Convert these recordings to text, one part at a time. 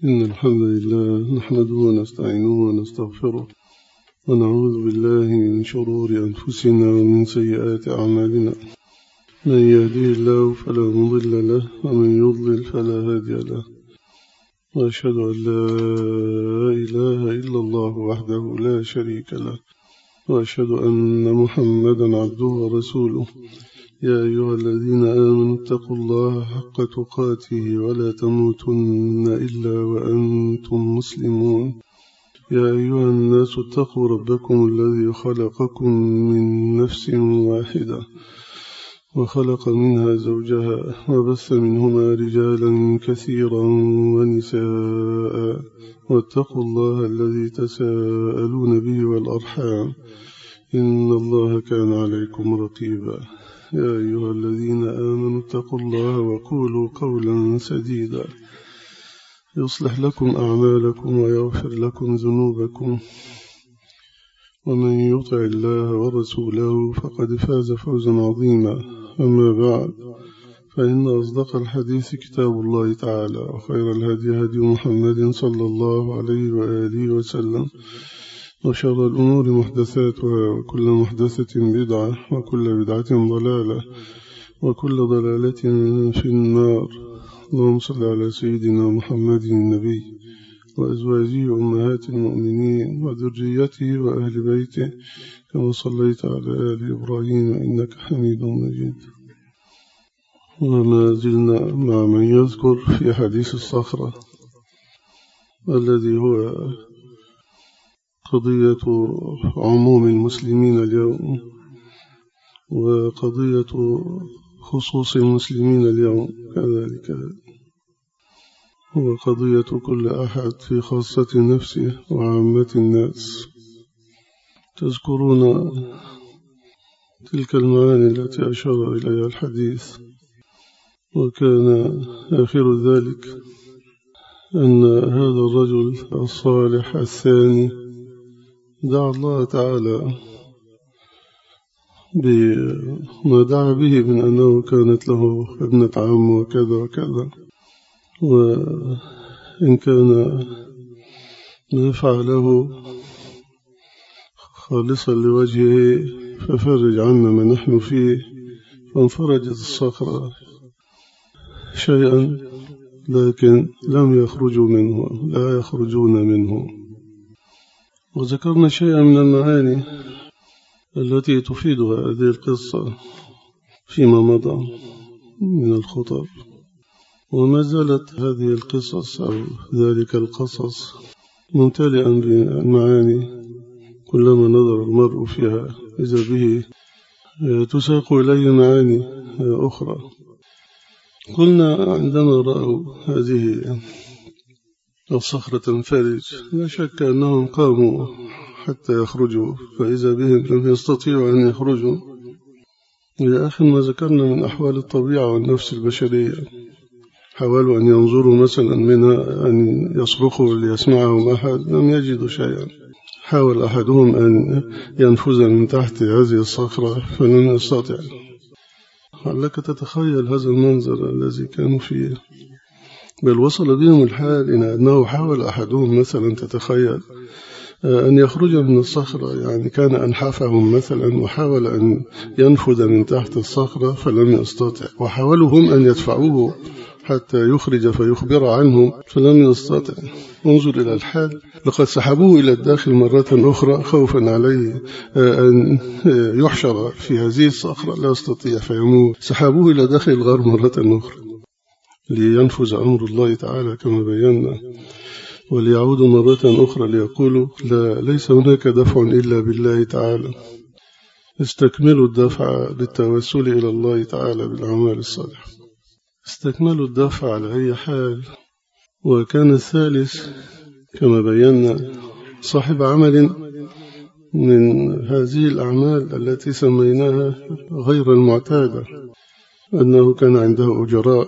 إن الحمد لله نحمده ونستعينه ونستغفره ونعوذ بالله من شرور أنفسنا ومن سيئات أعمالنا. من يهديه الله فلا مضل له ومن يضلل فلا هادي له، وأشهد أن لا إله إلا الله وحده لا شريك له، وأشهد أن محمدا عبده ورسوله. يا أيها الذين آمنوا اتقوا الله حق تقاته ولا تموتن إلا وأنتم مسلمون. يا أيها الناس اتقوا ربكم الذي خلقكم من نفس واحدة وخلق منها زوجها وبث منهما رجالا كثيرا ونساء، واتقوا الله الذي تساءلون به والأرحام إن الله كان عليكم رقيبا. يا أيها الذين آمنوا اتقوا الله وقولوا قولا سديدا يصلح لكم أعمالكم ويغفر لكم ذنوبكم، ومن يطع الله ورسوله فقد فاز فوزا عظيما. أما بعد، فإن أصدق الحديث كتاب الله تعالى، وخير الهدي هدي محمد صلى الله عليه وآله وسلم، وشر الأمور محدثاتها، وكل محدثة بدعة، وكل بدعة ضلالة، وكل ضلالة في النار. اللهم صل على سيدنا محمد النبي وأزواجه أمهات المؤمنين وذريته وأهل بيته كما صليت على آل إبراهيم إنك حميد مجيد. وما زلنا مع من يذكر في حديث الصخرة الذي هو قضية عموم المسلمين اليوم، وقضية خصوص المسلمين اليوم كذلك، هو قضية كل أحد في خاصة نفسه وعامة الناس. تذكرون تلك المعاني التي أشار إليها الحديث، وكان آخر ذلك أن هذا الرجل الصالح الثاني دعا الله تعالى بما دعا به من أنه كانت له ابنة عم وكذا وكذا، وإن كان ما فعله خالصا لوجهه ففرج عنا ما نحن فيه. فانفرجت الصخرة شيئا، لكن لم يخرجوا منه، لا يخرجون منه. وذكرنا شيئا من المعاني التي تفيدها هذه القصة فيما مضى من الخطب، وما زالت هذه القصص أو ذلك القصص ممتلئا بالمعاني. كلما نظر المرء فيها إذا به تساق إليه معاني أخرى. قلنا عندما رأوا هذه الصخرة تنفرج لا شك أنهم قاموا حتى يخرجوا، فإذا بهم لم يستطيعوا أن يخرجوا. إلى آخر ما ذكرنا من أحوال الطبيعة والنفس البشرية. حاولوا أن ينظروا مثلا منها أن يصرخوا ليسمعهم أحد، لم يجدوا شيئا. حاول أحدهم أن ينفذ من تحت هذه الصخرة فلم يستطع. لك تتخيل هذا المنظر الذي كانوا فيه، بل وصل بهم الحال إلى أنه حاول أحدهم مثلا تتخيل أن يخرج من الصخرة، يعني كان أنحافهم مثلا وحاول أن ينفذ من تحت الصخرة فلم يستطع، وحاولوا هم أن يدفعوه حتى يخرج فيخبر عنهم فلم يستطع. انظر إلى الحال، لقد سحبوه إلى الداخل مرة أخرى خوفا عليه أن يحشر في هذه الصخرة لا يستطيع فيموت. سحبوه إلى داخل الغار مرة أخرى لينفذ أمر الله تعالى كما بينا، وليعودوا مرة أخرى ليقولوا لا، ليس هناك دفع إلا بالله تعالى. استكملوا الدفع بالتوسل إلى الله تعالى بالأعمال الصالحة، استكملوا الدفع على أي حال. وكان الثالث كما بينا صاحب عمل من هذه الأعمال التي سميناها غير المعتادة، أنه كان عنده أجراء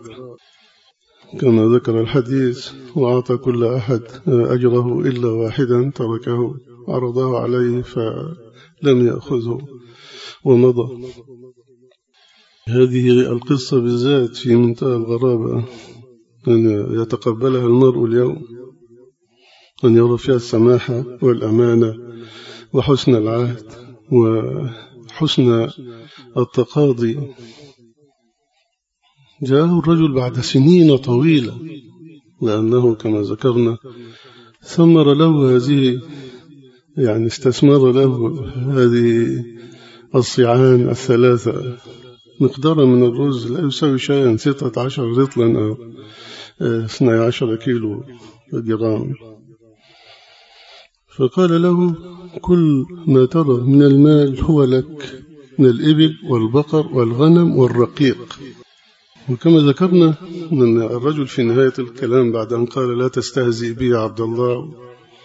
كما ذكر الحديث، وأعطى كل أحد أجره إلا واحدا تركه، عرضه عليه فلم يأخذه ومضى. هذه القصة بالذات في منتهى الغرابة أن يتقبلها المرء اليوم، أن يرى فيها السماحة والأمانة وحسن العهد وحسن التقاضي. جاءه الرجل بعد سنين طويلة، لأنه كما ذكرنا ثمر له هذه، يعني استثمر له هذه الصيعان الثلاثة مقدار من الرز لا يساوي شيئا، 16 رطلا أو 12 كيلو جرام. فقال له: كل ما ترى من المال هو لك، من الإبل والبقر والغنم والرقيق. وكما ذكرنا أن الرجل في نهاية الكلام بعد أن قال: لا تستهزئ بي يا عبد الله،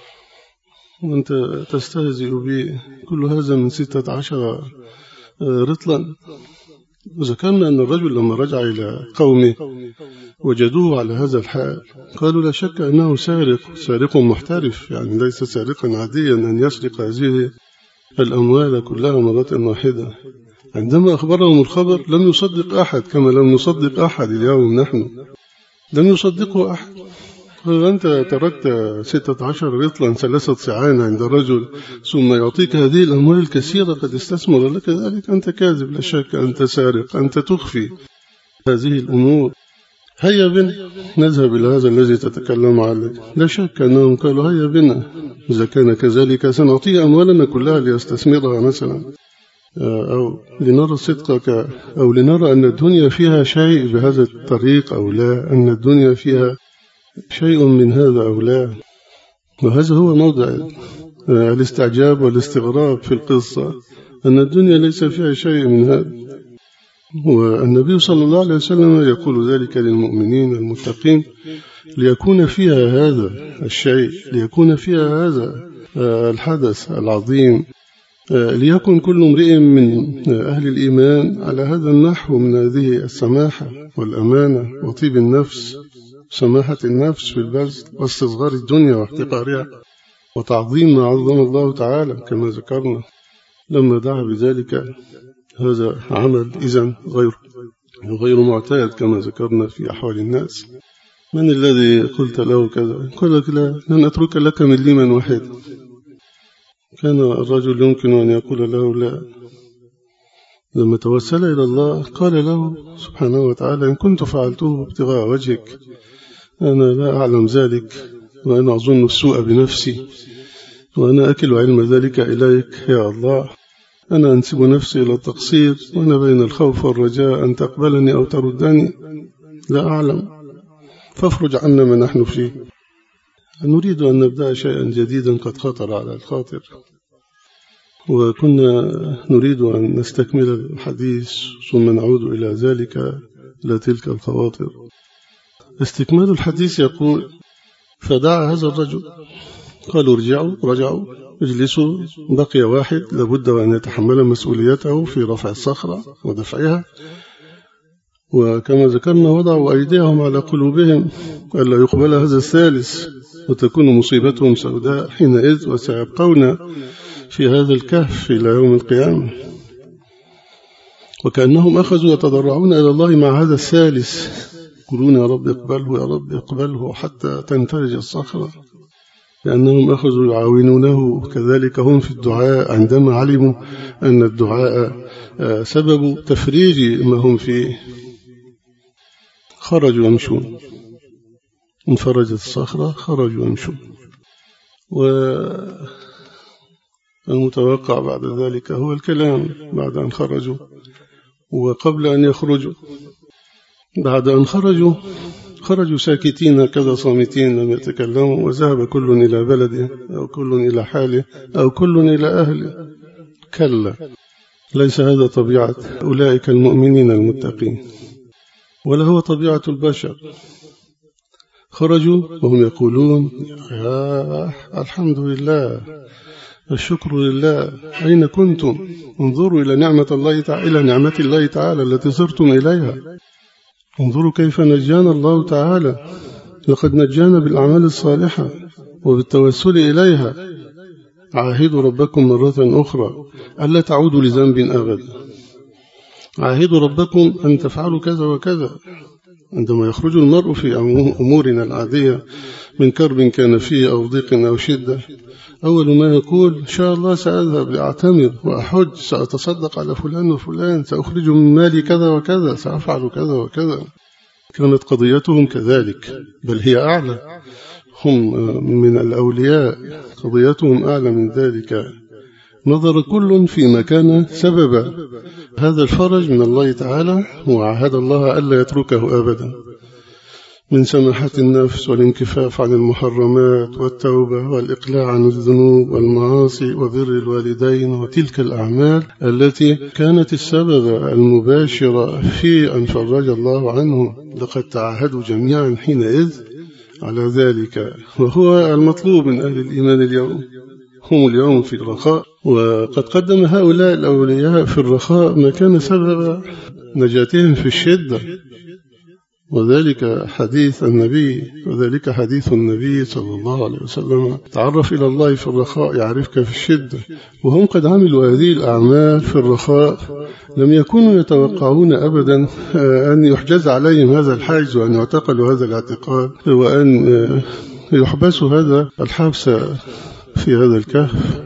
وأنت تستهزئ بي، كل هذا من 16 رطلا. وذكرنا أن الرجل لما رجع إلى قومه وجدوه على هذا الحال، قالوا: لا شك أنه سارق محترف، يعني ليس سارقا عاديا أن يسرق هذه الأموال كلها مرة واحدة. عندما أخبرهم الخبر لم يصدق أحد، كما لم نصدق أحد اليوم، نحن لم يصدقه أحد. أنت تركت 16 رطلا 3 صيعان عند رجل ثم يعطيك هذه الأموال الكثيرة قد استثمر لك ذلك، أنت كاذب، لا شك، أنت سارق، أنت تخفي هذه الأمور. هيا بنا نذهب إلى هذا الذي تتكلم عليه. لا شك أنهم قالوا: هيا بنا، إذا كان كذلك سنعطيه أموالنا كلها ليستثمرها مثلا، أو لنرى صدقك، أو لنرى أن الدنيا فيها شيء بهذا الطريق أو لا، أن الدنيا فيها شيء من هذا أو لا. وهذا هو موضع الاستعجاب والاستغراب في القصة، أن الدنيا ليس فيها شيء من هذا. والنبي صلى الله عليه وسلم يقول ذلك للمؤمنين المتقين: ليكون فيها هذا الشيء، ليكون فيها هذا الحدث العظيم، ليكن كل امرئ من أهل الإيمان على هذا النحو من هذه السماحة والأمانة وطيب النفس، سماحة النفس في البذل واستصغار الدنيا واحتقارها وتعظيم ما عظم الله تعالى كما ذكرنا لما دعا بذلك. هذا عمل إذن غير معتاد كما ذكرنا في أحوال الناس. من الذي قلت له كذا؟ قال لك: لا، لن أترك لك مليما واحد. كان الرجل يمكن أن يقول له لا. لما توسل إلى الله قال له سبحانه وتعالى: إن كنت فعلته ابتغاء وجهك، أنا لا أعلم ذلك، وأنا أظن السوء بنفسي، وأنا أكل علم ذلك إليك يا الله. أنا أنسب نفسي إلى التقصير، وأنا بين الخوف والرجاء أن تقبلني أو تردني، لا أعلم، فافرج عنا ما نحن فيه. نريد أن نبدأ شيئا جديدا قد خطر على الخاطر، وكنا نريد أن نستكمل الحديث ثم نعود إلى ذلك، إلى تلك الخواطر. استكمال الحديث يقول: فدعا هذا الرجل، قالوا: رجعوا اجلسوا، بقي واحد لابد أن يتحمل مسؤوليته في رفع الصخرة ودفعها. وكما ذكرنا وضعوا أيديهم على قلوبهم ألا يقبل هذا الثالث، وتكون مصيبتهم سوداء حينئذ، وسيبقون في هذا الكهف إلى يوم القيامة. وكأنهم أخذوا يتضرعون إلى الله مع هذا الثالث، يقولون: يا رب اقبله، يا رب اقبله، حتى تنفرج الصخرة. لأنهم أخذوا يعاونونه كذلك هم في الدعاء، عندما علموا أن الدعاء سبب تفريج ما هم فيه، خرجوا يمشون، انفرجت الصخرة، خرجوا يمشون. والمتوقع بعد ذلك هو الكلام بعد أن خرجوا وقبل أن يخرجوا. بعد أن خرجوا ساكتين كذا صامتين لم يتكلموا، وذهب كل إلى بلده، أو كل إلى حاله، أو كل إلى أهله. كلا، ليس هذا طبيعة أولئك المؤمنين المتقين، ولا هو طبيعة البشر. خرجوا وهم يقولون: يا الحمد لله، الشكر لله، أين كنتم؟ انظروا إلى نعمة الله تعالى التي صرتم إليها. انظروا كيف نجانا الله تعالى، لقد نجانا بالأعمال الصالحة وبالتوسل إليها. عاهدوا ربكم مرة أخرى ألا تعودوا لذنب أبدا، عاهدوا ربكم أن تفعلوا كذا وكذا، عندما يخرج المرء في أمورنا العادية من كرب كان فيه أو ضيق أو شدة، أول ما يقول إن شاء الله سأذهب لأعتمر وأحج، سأتصدق على فلان وفلان، سأخرج من مالي كذا وكذا، سأفعل كذا وكذا. كانت قضيتهم كذلك، بل هي أعلى، هم من الأولياء قضيتهم أعلى من ذلك. نظر كل فيما كان سبب هذا الفرج من الله تعالى، وعهد الله ألا يتركه أبدا، من سماحة النفس والانكفاف عن المحرمات والتوبة والإقلاع عن الذنوب والمعاصي وبر الوالدين وتلك الأعمال التي كانت السبب المباشر في أن فرج الله عنهم. لقد تعاهدوا جميعا حينئذ على ذلك، وهو المطلوب من أهل الإيمان اليوم. هم اليوم في الرخاء، وقد قدم هؤلاء الأولياء في الرخاء ما كان سبب نجاتهم في الشدة، وذلك حديث النبي صلى الله عليه وسلم: تعرف إلى الله في الرخاء يعرفك في الشدة. وهم قد عملوا هذه الأعمال في الرخاء، لم يكونوا يتوقعون أبدا أن يحجز عليهم هذا الحجز، وأن يعتقلوا هذا الاعتقال، وأن يحبسوا هذا الحبس في هذا الكهف.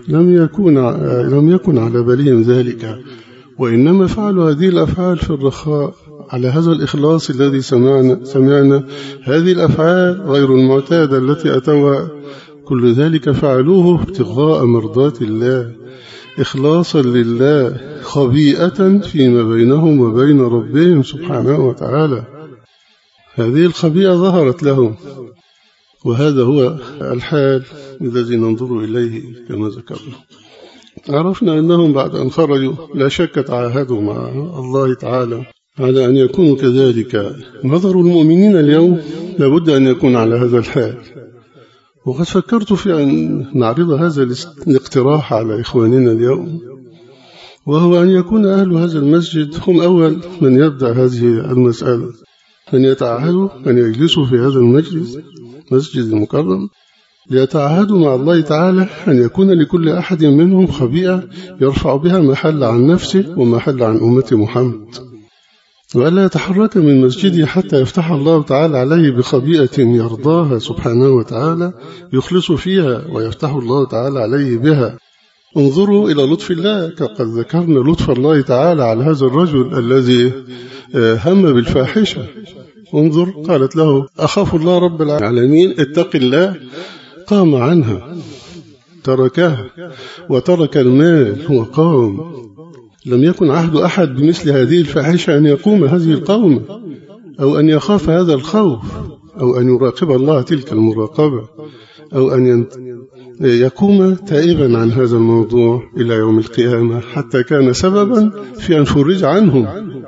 لم يكن على بالهم ذلك، وإنما فعلوا هذه الأفعال في الرخاء على هذا الإخلاص الذي سمعنا. هذه الأفعال غير المعتادة التي أتوها، كل ذلك فعلوه ابتغاء مرضات الله، إخلاصا لله، خبيئة فيما بينهم وبين ربهم سبحانه وتعالى. هذه الخبيئة ظهرت لهم، وهذا هو الحال الذي ننظر إليه كما ذكرنا. عرفنا أنهم بعد أن خرجوا لا شك تعاهدوا مع الله تعالى على أن يكونوا كذلك. نظر المؤمنين اليوم لابد أن يكون على هذا الحال، وقد فكرت في أن نعرض هذا الاقتراح على إخواننا اليوم، وهو أن يكون أهل هذا المسجد هم أول من يبدأ هذه المسألة، أن يتعاهدوا أن يجلسوا في هذا المجلس، مسجد المكرم، ليتعاهدوا مع الله تعالى أن يكون لكل أحد منهم خبيئة يرفع بها محل عن نفسه ومحل عن أمة محمد، وألا يتحرك من مسجده حتى يفتح الله تعالى عليه بخبيئة يرضاها سبحانه وتعالى، يخلص فيها ويفتح الله تعالى عليه بها. انظروا إلى لطف الله، قد ذكرنا لطف الله تعالى على هذا الرجل الذي هم بالفاحشة. انظر، قالت له: أخاف الله رب العالمين، اتق الله، قام عنها، تركها وترك المال وقام. لم يكن عهد أحد بمثل هذه الفاحشة أن يقوم هذه القوم، أو أن يخاف هذا الخوف، أو أن يراقب الله تلك المراقبة، أو أن يقوم تائبا عن هذا الموضوع إلى يوم القيامة، حتى كان سببا في أن فرج عنهم.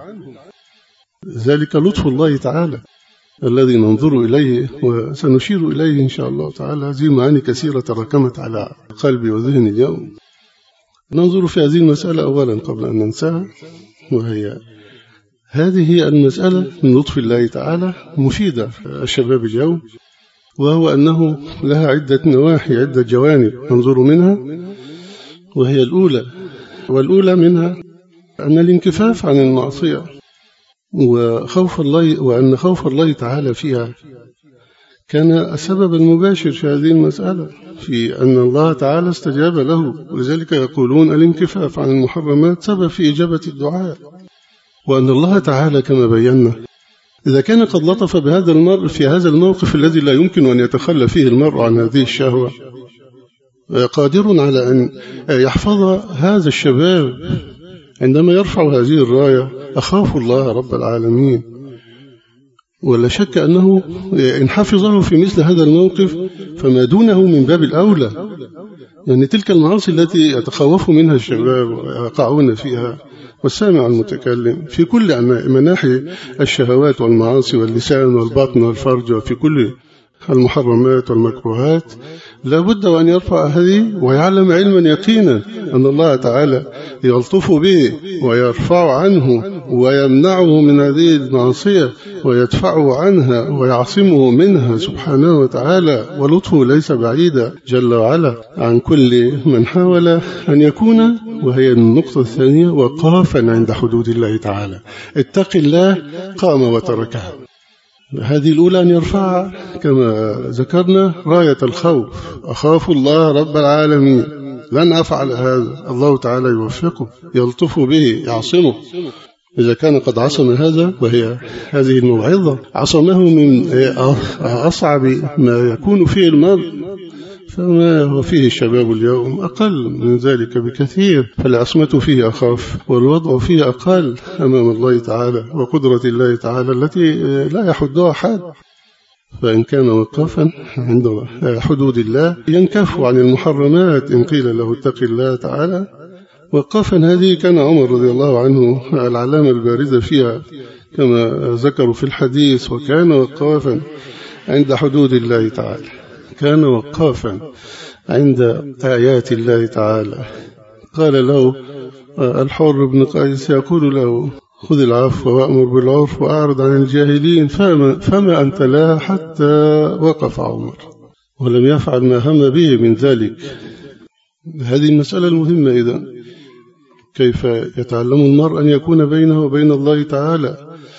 ذلك لطف الله تعالى الذي ننظر إليه، وسنشير إليه إن شاء الله تعالى. هذه معاني كثيرة تراكمت على قلبي وذهني اليوم. ننظر في هذه المسألة أولا قبل أن ننساها، وهي هذه المسألة من لطف الله تعالى مفيدة الشباب اليوم، وهو أنه لها عدة نواحي، عدة جوانب ننظر منها. وهي والأولى منها أن الانكفاف عن المعصية وخوف الله، وأن خوف الله تعالى فيها كان السبب المباشر في هذه المسألة، في أن الله تعالى استجاب له. ولذلك يقولون الانكفاف عن المحرمات سبب في إجابة الدعاء، وأن الله تعالى كما بينا إذا كان قد لطف بهذا المرء في هذا الموقف الذي لا يمكن أن يتخلى فيه المرء عن هذه الشهوة، قادر على أن يحفظ هذا الشباب عندما يرفع هذه الراية: أخاف الله رب العالمين. ولا شك أنه إن حفظه في مثل هذا الموقف فما دونه من باب الأولى. يعني تلك المعاصي التي يتخوف منها الشباب ويقعون فيها، والسامع المتكلم في كل مناحي الشهوات والمعاصي واللسان والبطن والفرج، وفي كل المحرمات والمكروهات، لا بد وأن يرفع هذه ويعلم علما يقينا أن الله تعالى يلطف به ويرفع عنه ويمنعه من هذه المعصية ويدفعه عنها ويعصمه منها سبحانه وتعالى. ولطفه ليس بعيدا جل وعلا عن كل من حاول أن يكون، وهي النقطة الثانية، وقافا عند حدود الله تعالى. اتق الله، قام وتركها. هذه الأولى أن يرفع كما ذكرنا راية الخوف، أخاف الله رب العالمين، لن أفعل هذا، الله تعالى يوفقه، يلطف به، يعصمه. إذا كان قد عصم هذا، وهي هذه الموعظة عصمه من أصعب ما يكون فيه المرء، فما هو فيه الشباب اليوم أقل من ذلك بكثير، فالعصمة فيه أخاف، والوضع فيه أقل أمام الله تعالى وقدرة الله تعالى التي لا يحدها أحد. فإن كان وقافا عند حدود الله ينكف عن المحرمات إن قيل له اتق الله تعالى. وقافا هذه كان عمر رضي الله عنه العلامة البارزة فيها كما ذكروا في الحديث، وكان وقافا عند حدود الله تعالى، كان وقافا عند آيات الله تعالى. قال له الحر بن قيس يقول له خذ العفو وأمر بالعرف وأعرض عن الجاهلين، فما أنت لا، حتى وقف عمر ولم يفعل ما هم به من ذلك. هذه المسألة المهمة. إذن كيف يتعلم المرء أن يكون بينه وبين الله تعالى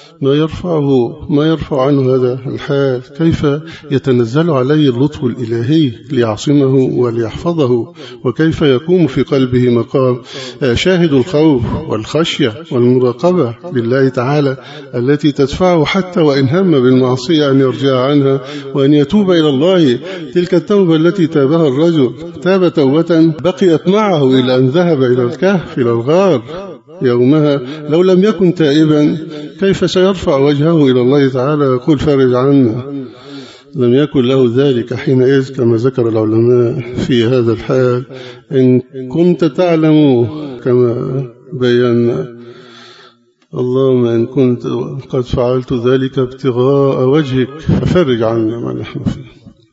ما يرفع عنه هذا الحال، كيف يتنزل عليه اللطف الإلهي ليعصمه وليحفظه، وكيف يقوم في قلبه مقام شاهد الخوف والخشية والمراقبة لله تعالى التي تدفعه حتى وإن هم بالمعصية أن يرجع عنها وأن يتوب إلى الله. تلك التوبة التي تابها الرجل، تاب توبة بقيت معه إلى أن ذهب إلى الكهف إلى الغار يومها. لو لم يكن تائبا كيف سيرفع وجهه إلى الله تعالى ويقول فرج عنا؟ لم يكن له ذلك حينئذ كما ذكر العلماء في هذا الحال. إن كنت تعلم كما بينا، اللهم إن كنت قد فعلت ذلك ابتغاء وجهك ففرج عنا ما نحن فيه.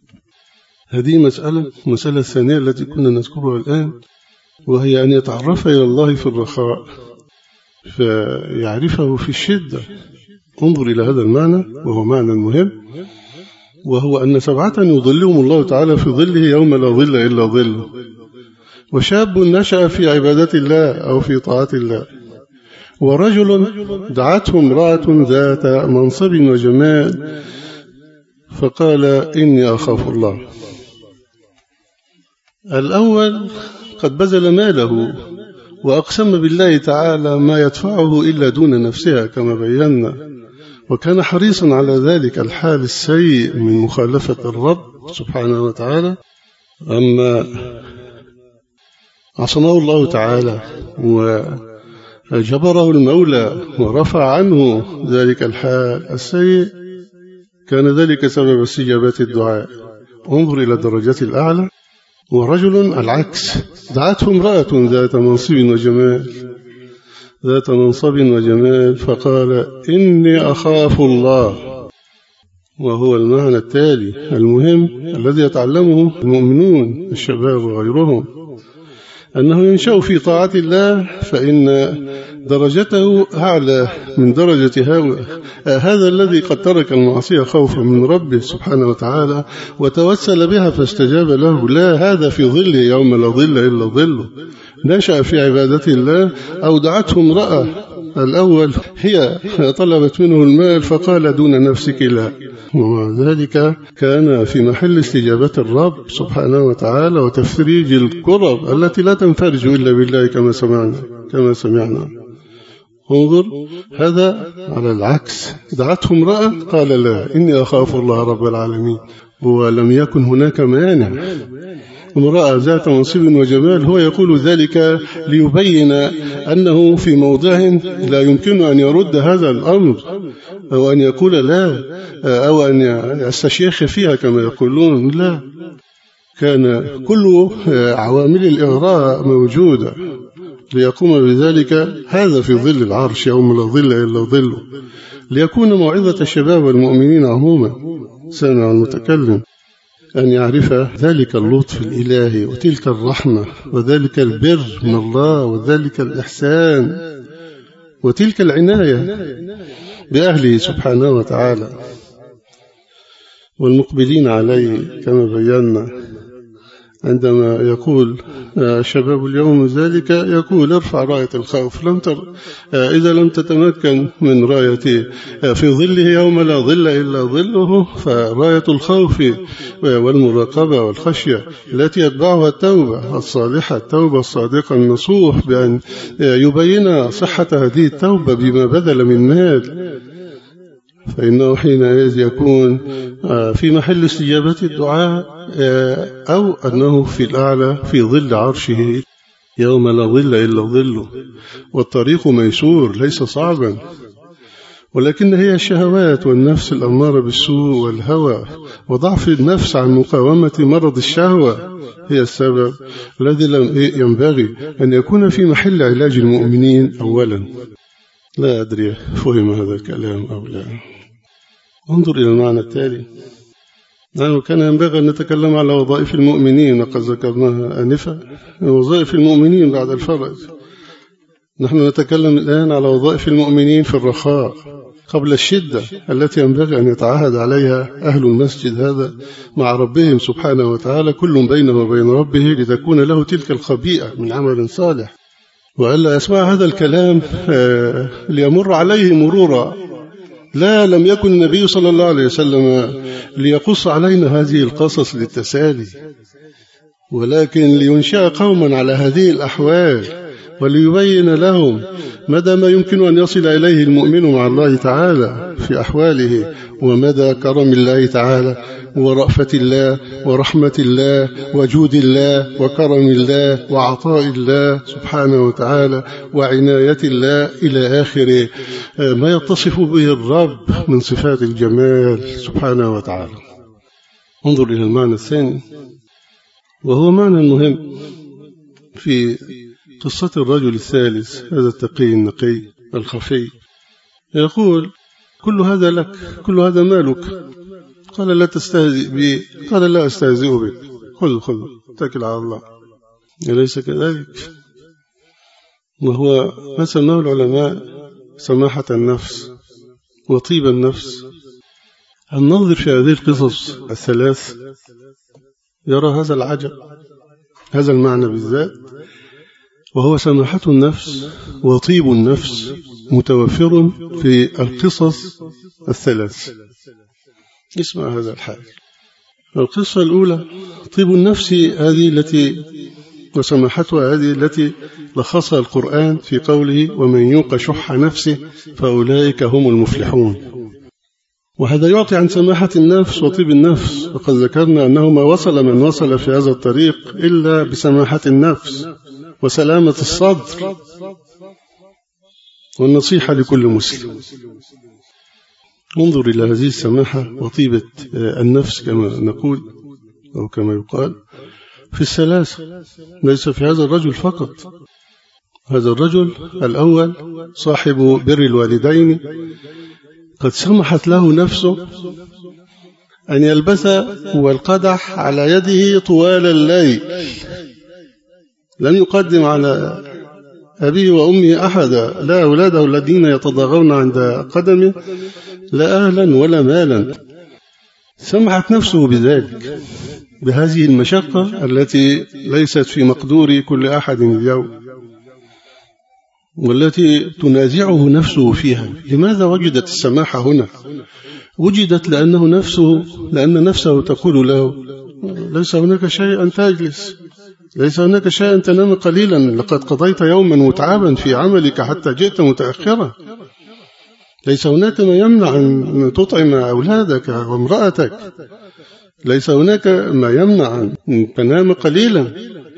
هذه مسألة الثانية التي كنا نذكرها الآن، وهي أن يتعرف إلى الله في الرخاء فيعرفه في الشدة. انظر إلى هذا المعنى، وهو معنى مهم، وهو أن 7 يظلهم الله تعالى في ظله يوم لا ظل إلا ظله. وشاب نشأ في عبادة الله أو في طاعة الله، ورجل دعته امرأة ذات منصب وجمال فقال إني أخاف الله. الأول قد بذل ماله وأقسم بالله تعالى ما يدفعه إلا دون نفسها كما بينا، وكان حريصا على ذلك الحال السيء من مخالفة الرب سبحانه وتعالى. أما عصمه الله تعالى وجبره المولى ورفع عنه ذلك الحال السيء، كان ذلك سبب استجابة الدعاء. انظر إلى الدرجات الأعلى. ورجل العكس، دعته امرأة ذات منصب وجمال فقال إني أخاف الله. وهو المعنى التالي المهم الذي يتعلمه المؤمنون الشباب وغيرهم، أنه ينشأ في طاعة الله فإن درجته أعلى من درجة هذا الذي قد ترك المعصية خوفا من ربه سبحانه وتعالى وتوسل بها فاستجاب له. لا، هذا في ظله يوم لا ظل إلا ظله. نشأ في عبادة الله أو دعته امرأة، الأول هي طلبت منه المال فقال دون نفسك لا، ومع ذلك كان في محل استجابة الرب سبحانه وتعالى وتفريج الكرب التي لا تنفرج إلا بالله كما سمعنا. انظر، هذا على العكس، دعته امرأة قال لا إني أخاف الله رب العالمين، ولم يكن هناك مانع. امرأة ذات منصب وجمال، هو يقول ذلك ليبين أنه في موضع لا يمكن أن يرد هذا الأمر أو أن يقول لا أو أن يستشيخ فيها كما يقولون. لا، كان كل عوامل الإغراء موجودة ليقوم بذلك. هذا في ظل العرش يوم لا ظل إلا ظله، ليكون موعظة الشباب والمؤمنين عموما. سامع المتكلم أن يعرف ذلك اللطف الإلهي وتلك الرحمة وذلك البر من الله وذلك الإحسان وتلك العناية بأهله سبحانه عندما يقول شباب اليوم ذلك يقول ارفع راية الخوف، إذا لم تتمكن من راية في ظله يوم لا ظل إلا ظله، فراية الخوف والمراقبة والخشية التي يتبعها التوبة الصالحة، التوبة الصادقة النصوح، بأن يبين صحة هذه التوبة بما بذل من مال، فإنه حينئذ يكون في محل استجابة الدعاء، أو أنه في الأعلى في ظل عرشه يوم لا ظل إلا ظله. والطريق ميسور ليس صعبا، ولكن هي الشهوات والنفس الأمارة بالسوء والهوى وضعف النفس عن مقاومة مرض الشهوة هي السبب الذي ينبغي أن يكون في محل علاج المؤمنين أولا. لا أدري فهم هذا الكلام أو لا. انظر إلى المعنى التالي. نحن كان ينبغي أن نتكلم على وظائف المؤمنين، وقد ذكرناها آنفا، وظائف المؤمنين بعد الفرج. نحن نتكلم الآن على وظائف المؤمنين في الرخاء قبل الشدة التي ينبغي أن يتعاهد عليها أهل المسجد هذا مع ربهم سبحانه وتعالى، كل بينه وبين ربه، لتكون له تلك الخبيئة من عمل صالح، وألا يسمع هذا الكلام ليمر عليه مرورا. لا، لم يكن النبي صلى الله عليه وسلم ليقص علينا هذه القصص للتسالي، ولكن لينشأ قوما على هذه الأحوال وليبين لهم مدى ما يمكن أن يصل إليه المؤمن مع الله تعالى في أحواله، ومدى كرم الله تعالى ورأفة الله ورحمة الله وجود الله وكرم الله وعطاء الله سبحانه وتعالى وعناية الله إلى آخر ما يتصف به الرب من صفات الجمال سبحانه وتعالى. انظر إلى المعنى الثاني، وهو معنى مهم في قصة الرجل الثالث، هذا التقي النقي الخفي. يقول كل هذا لك، كل هذا مالك. قال لا تستهزئ بي، قال لا أستهزئ بك، خذ اتكل على الله. أليس كذلك؟ وهو ما سماه العلماء سماحة النفس وطيب النفس. الناظر في هذه القصص الثلاث يرى هذا العجب، هذا المعنى بالذات، وهو سماحة النفس وطيب النفس متوفر في القصص الثلاث. اسمع هذا الحال. القصة الأولى طيب النفس هذه التي وسماحتها هذه التي لخصها القرآن في قوله ومن يوق شح نفسه فأولئك هم المفلحون. وهذا يعطي عن سماحة النفس وطيب النفس، وقد ذكرنا أنه ما وصل من وصل في هذا الطريق إلا بسماحة النفس وسلامة الصدر والنصيحة لكل مسلم. انظر إلى هذه السماحة وطيبة النفس كما نقول أو كما يقال في الثلاثة، ليس في هذا الرجل فقط. هذا الرجل الأول صاحب بر الوالدين قد سمحت له نفسه أن يلبس والقدح على يده طوال الليل، لم يقدم على أبيه وأمه أحدا، لا أولاده الذين يتضاغون عند قدمه، لا أهلا ولا مالا. سمحت نفسه بذلك، بهذه المشقة التي ليست في مقدور كل أحد اليوم، والتي تنازعه نفسه فيها. لماذا وجدت السماحة هنا؟ وجدت لأن نفسه تقول له ليس هناك شيء أن تجلس، ليس هناك شيء أن تنام قليلا، لقد قضيت يوما متعبا في عملك حتى جئت متأخرا. ليس هناك ما يمنع أن تطعم أولادك وامرأتك، ليس هناك ما يمنع أن تنام قليلا،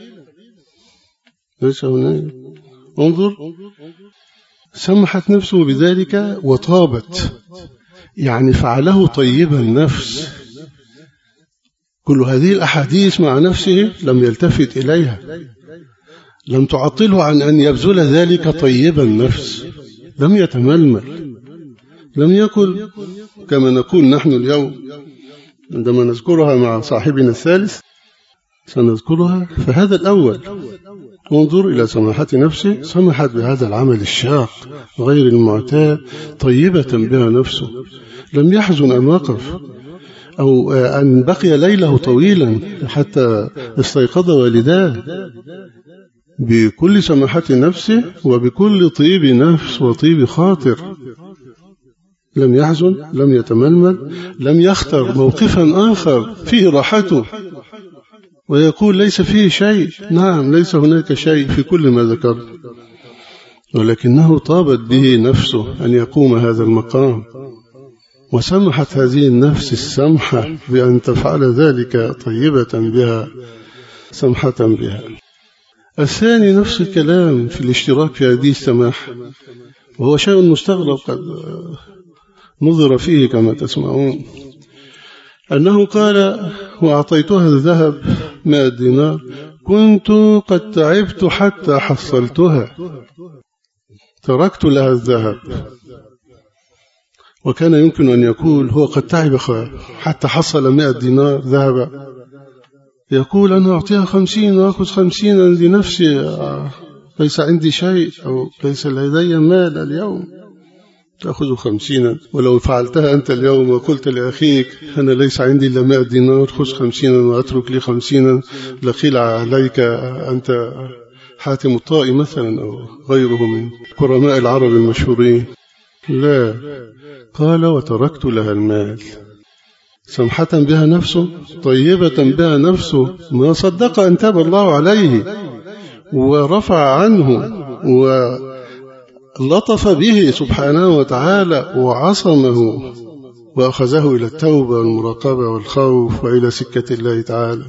ليس هناك. انظر، سمحت نفسه بذلك وطابت، يعني فعله طيب النفس. كل هذه الأحاديث مع نفسه لم يلتفت إليها، لم تعطله عن أن يبذل ذلك طيب النفس، لم يتململ، لم يكن كما نقول نحن اليوم عندما نذكرها مع صاحبنا الثالث سنذكرها. فهذا الأول انظر إلى سماحة نفسه، سمحت بهذا العمل الشاق غير المعتاد، طيبة بها نفسه، لم يحزن أن وقف، أو أن بقي ليله طويلا حتى استيقظ والداه بكل سماحة نفسه وبكل طيب نفس وطيب خاطر، لم يحزن، لم يتململ، لم يختر موقفا آخر فيه راحته ويقول ليس فيه شيء. نعم، ليس هناك شيء في كل ما ذكر، ولكنه طابت به نفسه أن يقوم هذا المقام، وسمحت هذه النفس السمحة بأن تفعل ذلك طيبة بها سمحة بها. الثاني نفس الكلام في الاشتراك في هذه السماحة، وهو شيء مستغرب قد نظر فيه كما تسمعون، أنه قال: وأعطيتها الذهب 100 دينار، كنت قد تعبت حتى حصلتها، تركت لها الذهب. وكان يمكن أن يقول هو قد تعب حتى حصل 100 دينار ذهب، يقول أنا أعطيها 50 وأخذ 50 لنفسي، ليس عندي شيء أو ليس لدي مال اليوم، تأخذ 50. ولو فعلتها أنت اليوم وقلت لأخيك أنا ليس عندي إلا 100 دينار، خذ 50 وأترك لي 50، لقيل عليك أنت حاتم الطائي مثلا أو غيره من كرماء العرب المشهورين. لا، قال وتركت لها المال، سمحة بها نفسه، طيبة بها نفسه، ما صدق أن تاب الله عليه ورفع عنه ولطف به سبحانه وتعالى وعصمه وأخذه إلى التوبة والمراقبة والخوف وإلى سكة الله تعالى.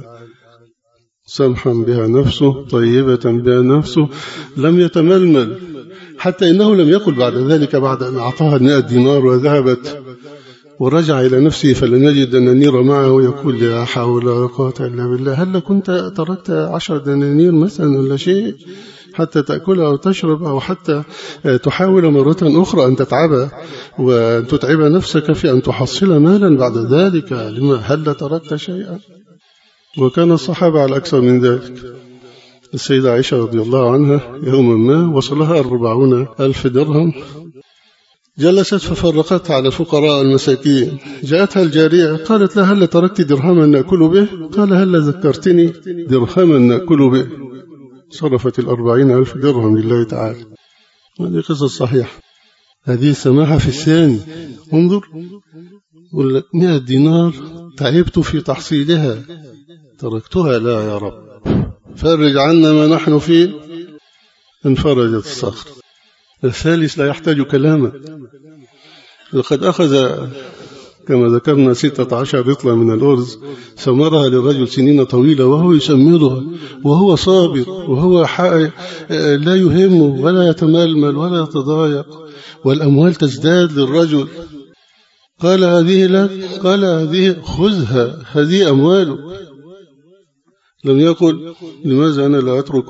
سمحا بها نفسه، طيبة بها نفسه، لم يتململ، حتى إنه لم يقل بعد ذلك بعد أن أعطاها 100 دينار وذهبت ورجع إلى نفسه فلم يجد دنانير معه، يقول لا حول ولا قوة إلا بالله، هل كنت تركت 10 دنانير مثلا ولا شيء حتى تأكل أو تشرب أو حتى تحاول مرة أخرى أن تتعب وأن تتعب نفسك في أن تحصل مالا بعد ذلك؟ هل تركت شيئا؟ وكان الصحابة على أكثر من ذلك. السيدة عائشة رضي الله عنها يوما ما وصلها 40,000 درهم، جلست ففرقتها على الفقراء المساكين، جاءتها الجارية قالت لها هل تركت درهما نأكل به؟ قال هل ذكرتني درهما نأكل به؟ صرفت 40,000 درهم لله تعالى. هذه قصة صحيحة. هذه السماحة في الثاني. انظر، 100 دينار تعبت في تحصيلها، تركتها لا يا رب فرج عنا ما نحن فيه، انفرجت الصخر. الثالث لا يحتاج كلاما، لقد أخذ كما ذكرنا 16 رطلة من الأرز، ثمرها للرجل سنين طويلة وهو يسمرها وهو صابر وهو لا يهمه ولا يتململ ولا يتضايق، والأموال تزداد للرجل. قال هذه لك، قال هذه خذها، هذه أموالك. لم يقل لماذا أنا لا أترك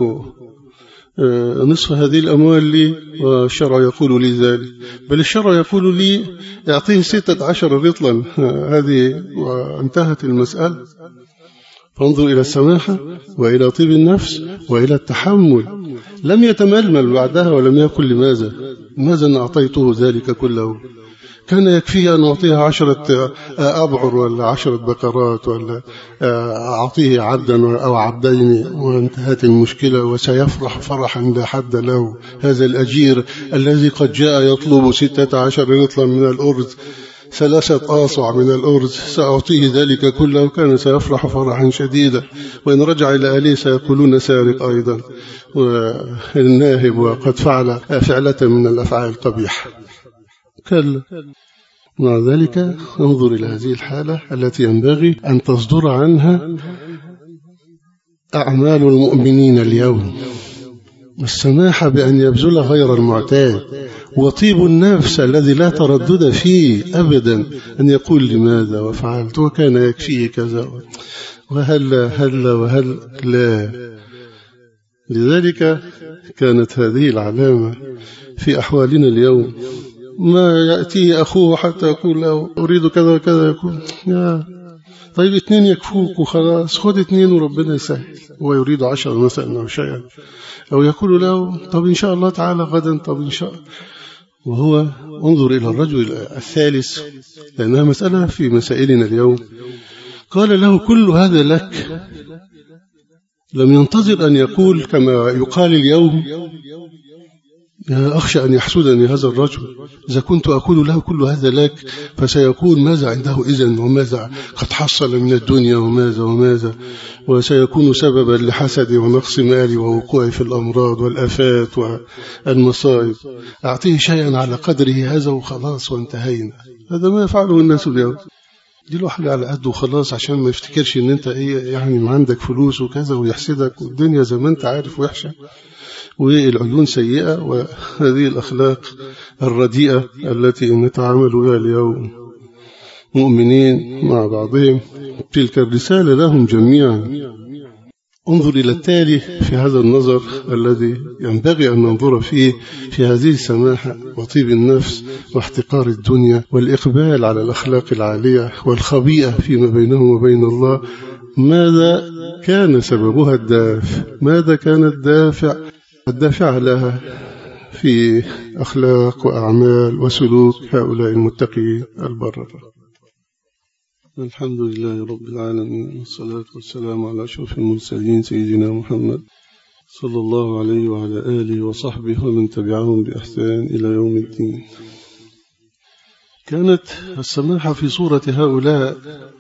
نصف هذه الأموال لي والشرع يقول لي ذلك، بل الشرع يقول لي يعطيه 16 رطلا هذه، وانتهت المسألة. فانظر إلى السماحة وإلى طيب النفس وإلى التحمل، لم يتململ بعدها ولم يقل لماذا أن أعطيته ذلك كله؟ كان يكفيه أن أعطيه 10 أبعر ولا 10 بقرات ولا أعطيه عبدا أو عبدين وانتهت المشكلة، وسيفرح فرحا لا حد له. هذا الأجير الذي قد جاء يطلب 16 رطلا من الأرز، 3 آصع من الأرز، سأعطيه ذلك كله، كان سيفرح فرحا شديدا. وإن رجع إلى أهله سيقولون سارق أيضا والناهب وقد فعل فعلة من الأفعال القبيحة. كلا. مع ذلك انظر إلى هذه الحالة التي ينبغي أن تصدر عنها أعمال المؤمنين اليوم، السماحة بأن يبذل غير المعتاد، وطيب النفس الذي لا تردد فيه أبدا، أن يقول لماذا وفعلت وكان يكفيه كذا وهل لا. لذلك كانت هذه العلامة في أحوالنا اليوم. ما يأتي أخوه حتى يقول له أريد كذا وكذا، يقول طيب 2 يكفوك وخلاص، خذ 2 وربنا يسهل. هو يريد 10 مثلا أو شيئا، أو يقول له طب إن شاء الله تعالى غدا، طب إن شاء الله، وهو انظر إلى الرجل الثالث، لأنها مسألة في مسائلنا اليوم. قال له كل هذا لك، لم ينتظر أن يقول كما يقال اليوم أخشى أن يحسدني هذا الرجل، إذا كنت أقول له كل هذا لك فسيقول ماذا عنده إذن، وماذا قد حصل من الدنيا، وماذا وماذا، وسيكون سببا لحسدي ونقص مالي ووقوعي في الأمراض والآفات والمصائب. أعطيه شيئا على قدره هذا وخلاص وانتهينا. هذا ما يفعله الناس اليوم، دي له حاجة على قده وخلاص، عشان ما يفتكرش ان انت يعني ما عندك فلوس وكذا ويحسدك، والدنيا زي ما انت عارف وحشة والعيون سيئة، وهذه الأخلاق الرديئة التي نتعامل بها اليوم مؤمنين مع بعضهم. تلك الرسالة لهم جميعا. انظر إلى التالي في هذا النظر الذي ينبغي أن ننظر فيه في هذه السماحة وطيب النفس واحتقار الدنيا والإقبال على الأخلاق العالية والخبيئة فيما بينهم وبين الله. ماذا كان سببها الدافع؟ ماذا كان الدافع لها في أخلاق وأعمال وسلوك هؤلاء المتقين البررة؟ الحمد لله رب العالمين، والصلاة والسلام على أشرف المرسلين سيدنا محمد صلى الله عليه وعلى آله وصحبه ومن تبعهم بإحسان إلى يوم الدين. كانت السماحة في صورة هؤلاء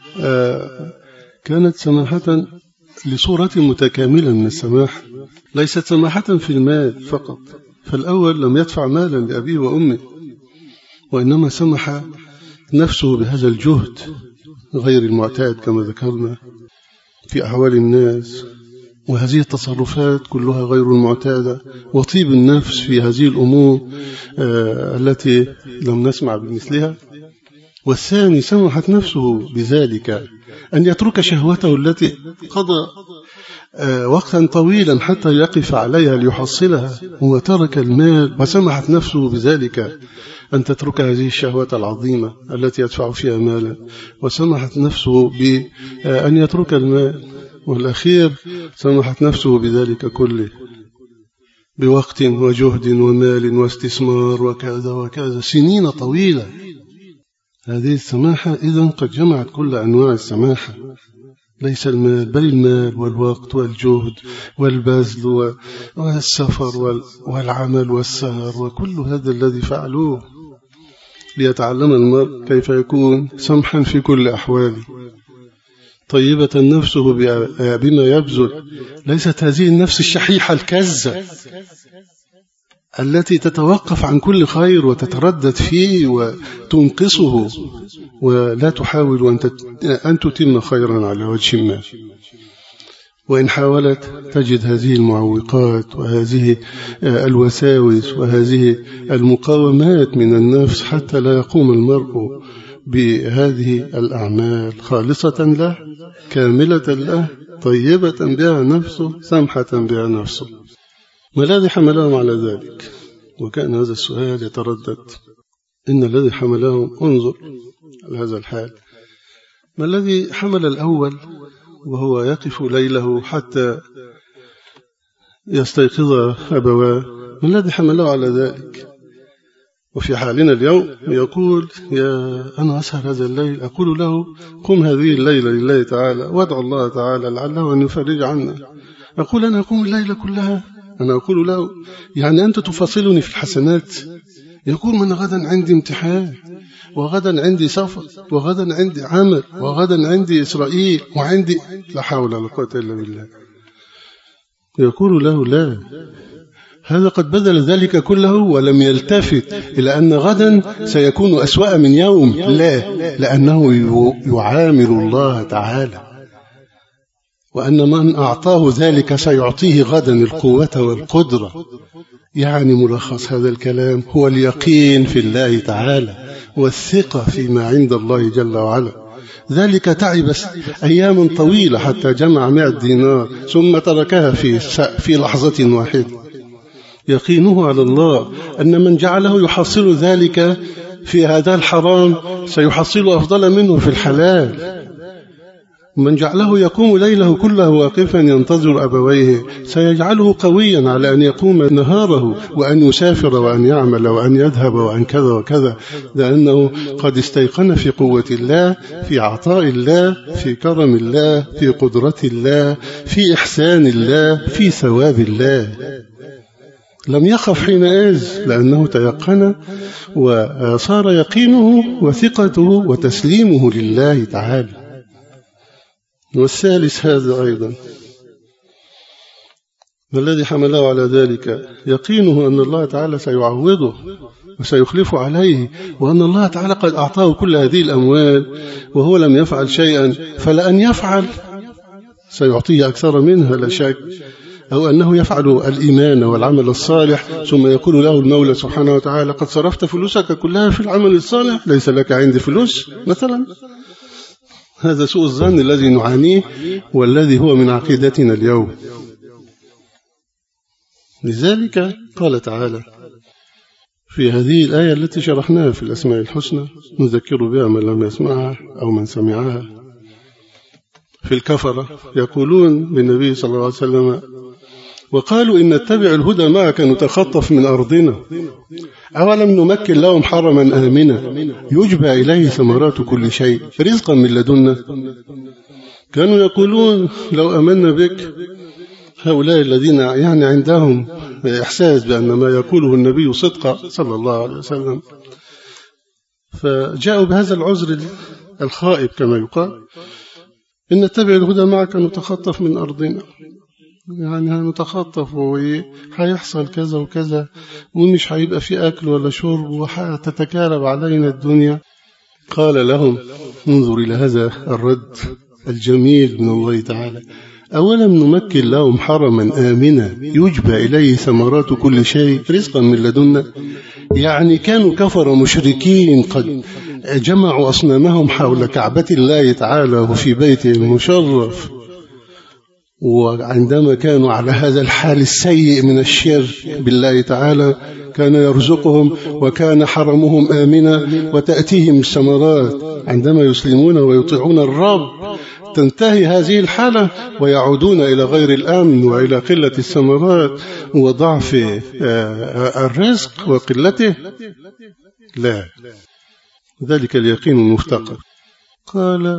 كانت سماحة لصورة متكاملة من السماحة، ليست سماحة في المال فقط، فالأول لم يدفع مالا لأبيه وأمه، وإنما سمح نفسه بهذا الجهد غير المعتاد كما ذكرنا في أحوال الناس، وهذه التصرفات كلها غير المعتادة، وطيب النفس في هذه الأمور التي لم نسمع بمثلها. والثاني سمحت نفسه بذلك أن يترك شهوته التي قضى وقتا طويلا حتى يقف عليها ليحصلها، وترك المال، وسمحت نفسه بذلك أن تترك هذه الشهوة العظيمة التي يدفع فيها مالا، وسمحت نفسه بأن يترك المال، والأخير سمحت نفسه بذلك كله بوقت وجهد ومال واستثمار وكذا وكذا سنين طويلة. هذه السماحة إذن قد جمعت كل أنواع السماحة، ليس المال بل المال والوقت والجهد والبذل والسفر والعمل والسهر، وكل هذا الذي فعلوه ليتعلم المرء كيف يكون سمحا في كل أحواله، طيبة نفسه بما يبذل. ليست هذه النفس الشحيحة الكزة التي تتوقف عن كل خير وتتردد فيه وتنقصه، ولا تحاول أن تتم خيرا على وجه ما، وإن حاولت تجد هذه المعوقات وهذه الوساوس وهذه المقاومات من النفس حتى لا يقوم المرء بهذه الأعمال خالصة له، كاملة له، طيبة بها نفسه، سمحة بها نفسه. ما الذي حملهم على ذلك؟ وكان هذا السؤال يتردد. إن الذي حملهم، انظر على هذا الحال، ما الذي حمل الأول وهو يقف ليله حتى يستيقظ أبواه؟ ما الذي حمله على ذلك؟ وفي حالنا اليوم يقول يا أنا أسهر هذا الليل، أقول له قم هذه الليلة لله تعالى وادعو الله تعالى لعله أن يفرج عنا. أقول أنا أقوم الليلة كلها، أنا أقول له يعني أنت تفاصلني في الحسنات؟ يقول من غدا عندي امتحان، وغدا عندي سفر، وغدا عندي عمل، وغدا عندي إسرائيل، وعندي لا حول ولا قوة إلا بالله. يقول له لا، هذا قد بذل ذلك كله ولم يلتفت إلى أن غدا سيكون أسوأ من يوم، لا، لأنه يعامل الله تعالى، وأن من أعطاه ذلك سيعطيه غدا القوة والقدرة. يعني ملخص هذا الكلام هو اليقين في الله تعالى والثقة فيما عند الله جل وعلا. ذلك تعب أيام طويلة حتى جمع 100 دينار ثم تركها في لحظة واحدة. يقينه على الله أن من جعله يحصل ذلك في هذا الحرام سيحصل أفضل منه في الحلال، من جعله يقوم ليله كله واقفا ينتظر أبويه سيجعله قويا على أن يقوم نهاره وأن يسافر وأن يعمل وأن يذهب وأن كذا وكذا، لأنه قد استيقن في قوة الله، في عطاء الله، في كرم الله، في قدرة الله، في إحسان الله، في ثواب الله. لم يخف حينئذ لأنه تيقن وصار يقينه وثقته وتسليمه لله تعالى. والثالث هذا أيضا الذي حمله على ذلك يقينه أن الله تعالى سيعوضه وسيخلف عليه، وأن الله تعالى قد أعطاه كل هذه الأموال وهو لم يفعل شيئا، فلأن يفعل سيعطيه أكثر منها لا شك، أو أنه يفعل الإيمان والعمل الصالح ثم يقول له المولى سبحانه وتعالى قد صرفت فلوسك كلها في العمل الصالح، ليس لك عندي فلوس مثلا. هذا سوء الظن الذي نعانيه والذي هو من عقيدتنا اليوم. لذلك قال تعالى في هذه الآية التي شرحناها في الأسماء الحسنى، نذكر بها من لم يسمعها أو من سمعها، في الكفرة يقولون للنبي صلى الله عليه وسلم وقالوا إن نتبع الهدى معك نتخطف من أرضنا أولم نمكن لهم حرما آمنا يجبى إليه ثمرات كل شيء رزقا من لدنا. كانوا يقولون لو أمنا بك هؤلاء الذين يعني عندهم إحساس بأن ما يقوله النبي صدق صلى الله عليه وسلم، فجاءوا بهذا العذر الخائب كما يقال، إن نتبع الهدى معك نتخطف من أرضنا، يعني هنتخطف وهيحصل كذا وكذا ومش هيبقى في أكل ولا شرب وهتتكالب علينا الدنيا. قال لهم انظر إلى هذا الرد الجميل من الله تعالى، أولم نمكن لهم حرما آمنا يجبى إليه ثمرات كل شيء رزقا من لدنا. يعني كانوا كفر مشركين قد جمعوا أصنامهم حول كعبة الله تعالى وفي بيته المشرف، وعندما كانوا على هذا الحال السيء من الشرك بالله تعالى كان يرزقهم وكان حرمهم آمنا وتأتيهم الثمرات. عندما يسلمون ويطيعون الرب تنتهي هذه الحالة ويعودون إلى غير الأمن وإلى قلة الثمرات وضعف الرزق وقلته. لا، ذلك اليقين المفتقر. قال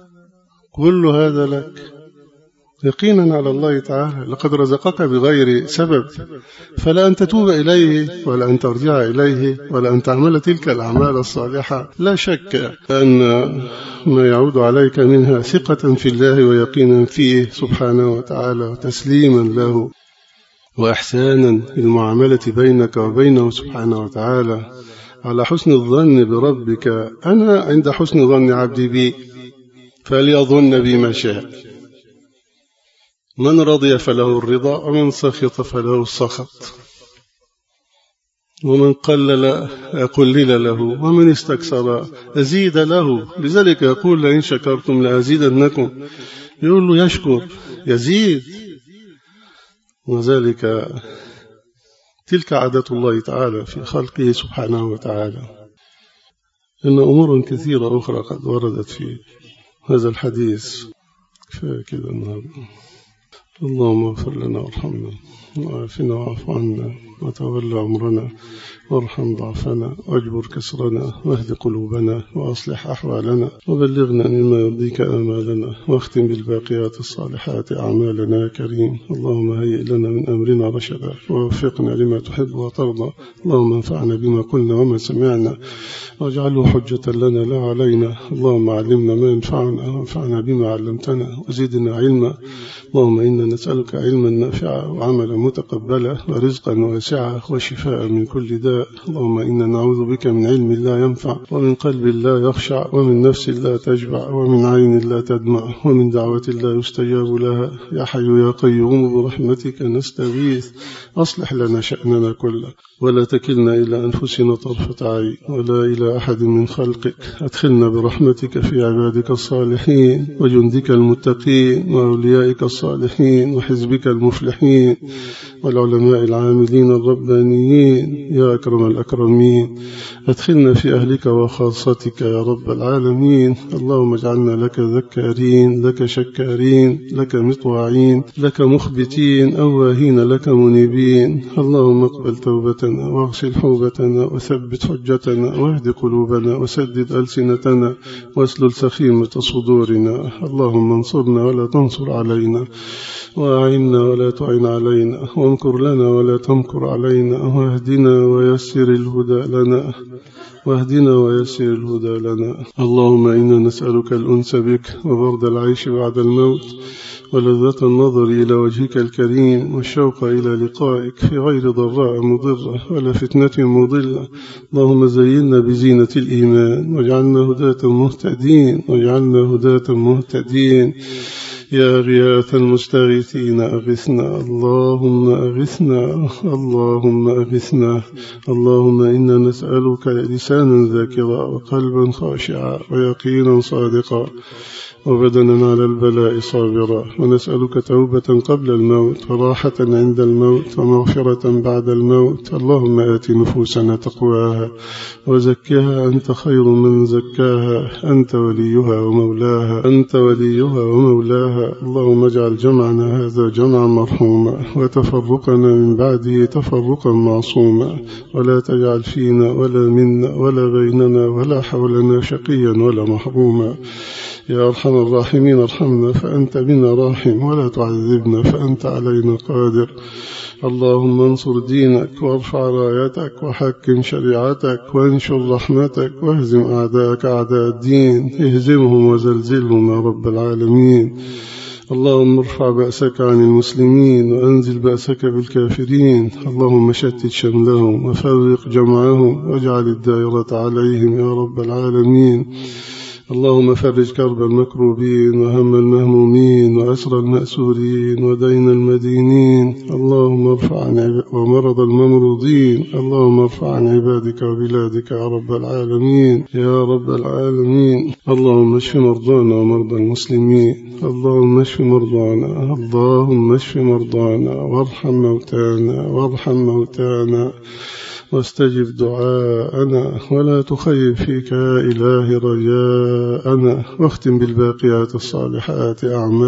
كل هذا لك يقينا على الله تعالى، لقد رزقك بغير سبب، فلا أن تتوب إليه ولا أن ترجع إليه ولا أن تعمل تلك الأعمال الصالحة. لا شك أن ما يعود عليك منها ثقة في الله ويقينا فيه سبحانه وتعالى وتسليما له وإحسانا المعاملة بينك وبينه سبحانه وتعالى على حسن الظن بربك. أنا عند حسن ظن عبدي بي فليظن بي ما شاء، من رضي فله الرضا ومن سخط فله السخط، ومن قلل له ومن استكثر أزيد له. لذلك يقول لئن شكرتم لأزيدنكم، يقول له يشكر يزيد. وذلك تلك عادة الله تعالى في خلقه سبحانه وتعالى. إن أمور كثيرة أخرى قد وردت في هذا الحديث فكذا النهارده. اللهم اغفر لنا وارحمنا وعافنا واعف عنا وتولى عمرنا وارحم ضعفنا واجبر كسرنا واهد قلوبنا وأصلح أحوالنا وبلغنا مما يرضيك آمالنا واختم بالباقيات الصالحات أعمالنا يا كريم. اللهم هيئ لنا من أمرنا رشدا ووفقنا لما تحب وترضى. اللهم انفعنا بما قلنا وما سمعنا واجعله حجة لنا لا علينا. اللهم علمنا ما ينفعنا وانفعنا بما علمتنا وزدنا علما. اللهم إنا نسألك علما نافعا وعملا متقبلا ورزقا واسعا وشفاء من كل داء. اللهم إنا نعوذ بك من علم لا ينفع ومن قلب لا يخشع ومن نفس لا تشبع ومن عين لا تدمع ومن دعوة لا يستجاب لها. يا حي يا قيوم برحمتك نستغيث، أصلح لنا شأننا كله ولا تكلنا إلى أنفسنا طرفة عين ولا إلى أحد من خلقك. أدخلنا برحمتك في عبادك الصالحين وجندك المتقين وأوليائك الصالحين وحزبك المفلحين والعلماء العاملين الربانيين يا أكرم الأكرمين. أدخلنا في أهلك وخاصتك يا رب العالمين. اللهم اجعلنا لك ذكارين، لك شكارين، لك مطواعين، لك مخبتين، أواهين لك منيبين. اللهم اقبل توبتنا واغسل حوبتنا وثبت حجتنا واهد قلوبنا وسدد ألسنتنا واسلل سخيمة صدورنا. اللهم انصرنا ولا تنصر علينا، وأعنا ولا تعن علينا، وامكر لنا ولا تمكر علينا، واهدنا ويسر الهدى لنا. اللهم إنا نسألك الأنس بك وبرد العيش بعد الموت ولذة النظر إلى وجهك الكريم والشوق إلى لقائك في غير ضراء مضرة ولا فتنة مضلة. اللهم زينا بزينة الإيمان واجعلنا هداة مهتدين يا غياث المستغيثين أغثنا. اللهم أغثنا. اللهم إنا نسألك لسانا ذاكرا وقلبا خاشعا ويقينا صادقا وبدنا على البلاء صابرا، ونسألك توبة قبل الموت وراحة عند الموت ومغفرة بعد الموت. اللهم آت نفوسنا تقواها وزكها أنت خير من زكاها، أنت وليها ومولاها. اللهم اجعل جمعنا هذا جمعا مرحوما وتفرقنا من بعده تفرقا معصوما، ولا تجعل فينا ولا منا ولا بيننا ولا حولنا شقيا ولا محروما. يا أرحم الراحمين ارحمنا فأنت بنا راحم، ولا تعذبنا فأنت علينا قادر. اللهم انصر دينك وارفع رايتك وحكم شريعتك وانشر رحمتك واهزم أعداءك أعداء الدين، اهزمهم وزلزلهم يا رب العالمين. اللهم ارفع بأسك عن المسلمين وأنزل بأسك بالكافرين. اللهم شتت شملهم وفرق جمعهم واجعل الدائرة عليهم يا رب العالمين. اللهم فرج كرب المكروبين وهم المهمومين وأسر المأسورين ودين المدينين. اللهم ارفع ومرض الممرضين. اللهم ارفع عن عبادك وبلادك يا رب العالمين. اللهم اشف مرضانا ومرضى المسلمين. اللهم اشف مرضانا وارحم موتانا واستجب دعاءنا، ولا تخيب فيك يا إله رجاءنا. واختم بالباقيات الصالحات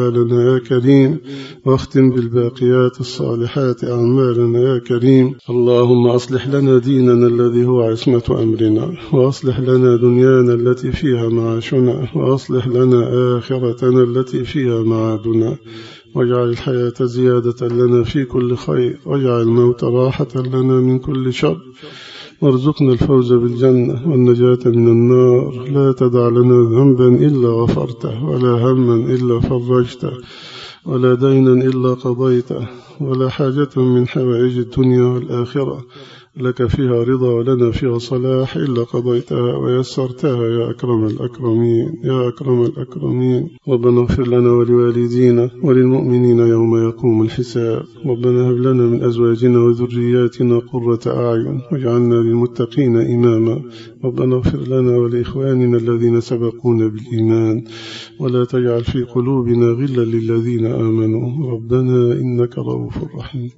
أعمالنا يا كريم. اللهم أصلح لنا ديننا الذي هو عصمة أمرنا، وأصلح لنا دنيانا التي فيها معاشنا، وأصلح لنا آخرتنا التي فيها معادنا. واجعل الحياة زيادة لنا في كل خير، واجعل الموت راحة لنا من كل شر، وارزقنا الفوز بالجنة والنجاة من النار. لا تدع لنا ذنبا إلا غفرته، ولا هما إلا فرجته، ولا دينا إلا قضيته، ولا حاجة من حوائج الدنيا والآخرة لك فيها رضا ولنا فيها صلاح إلا قضيتها ويسرتها يا أكرم الأكرمين. ربنا اغفر لنا ولوالدينا وللمؤمنين يوم يقوم الحساب. ربنا هب لنا من أزواجنا وذرياتنا قرة أعين واجعلنا للمتقين إماما. ربنا اغفر لنا ولإخواننا الذين سبقونا بالإيمان، ولا تجعل في قلوبنا غلا للذين آمنوا. ربنا إنك رؤوف رحيم.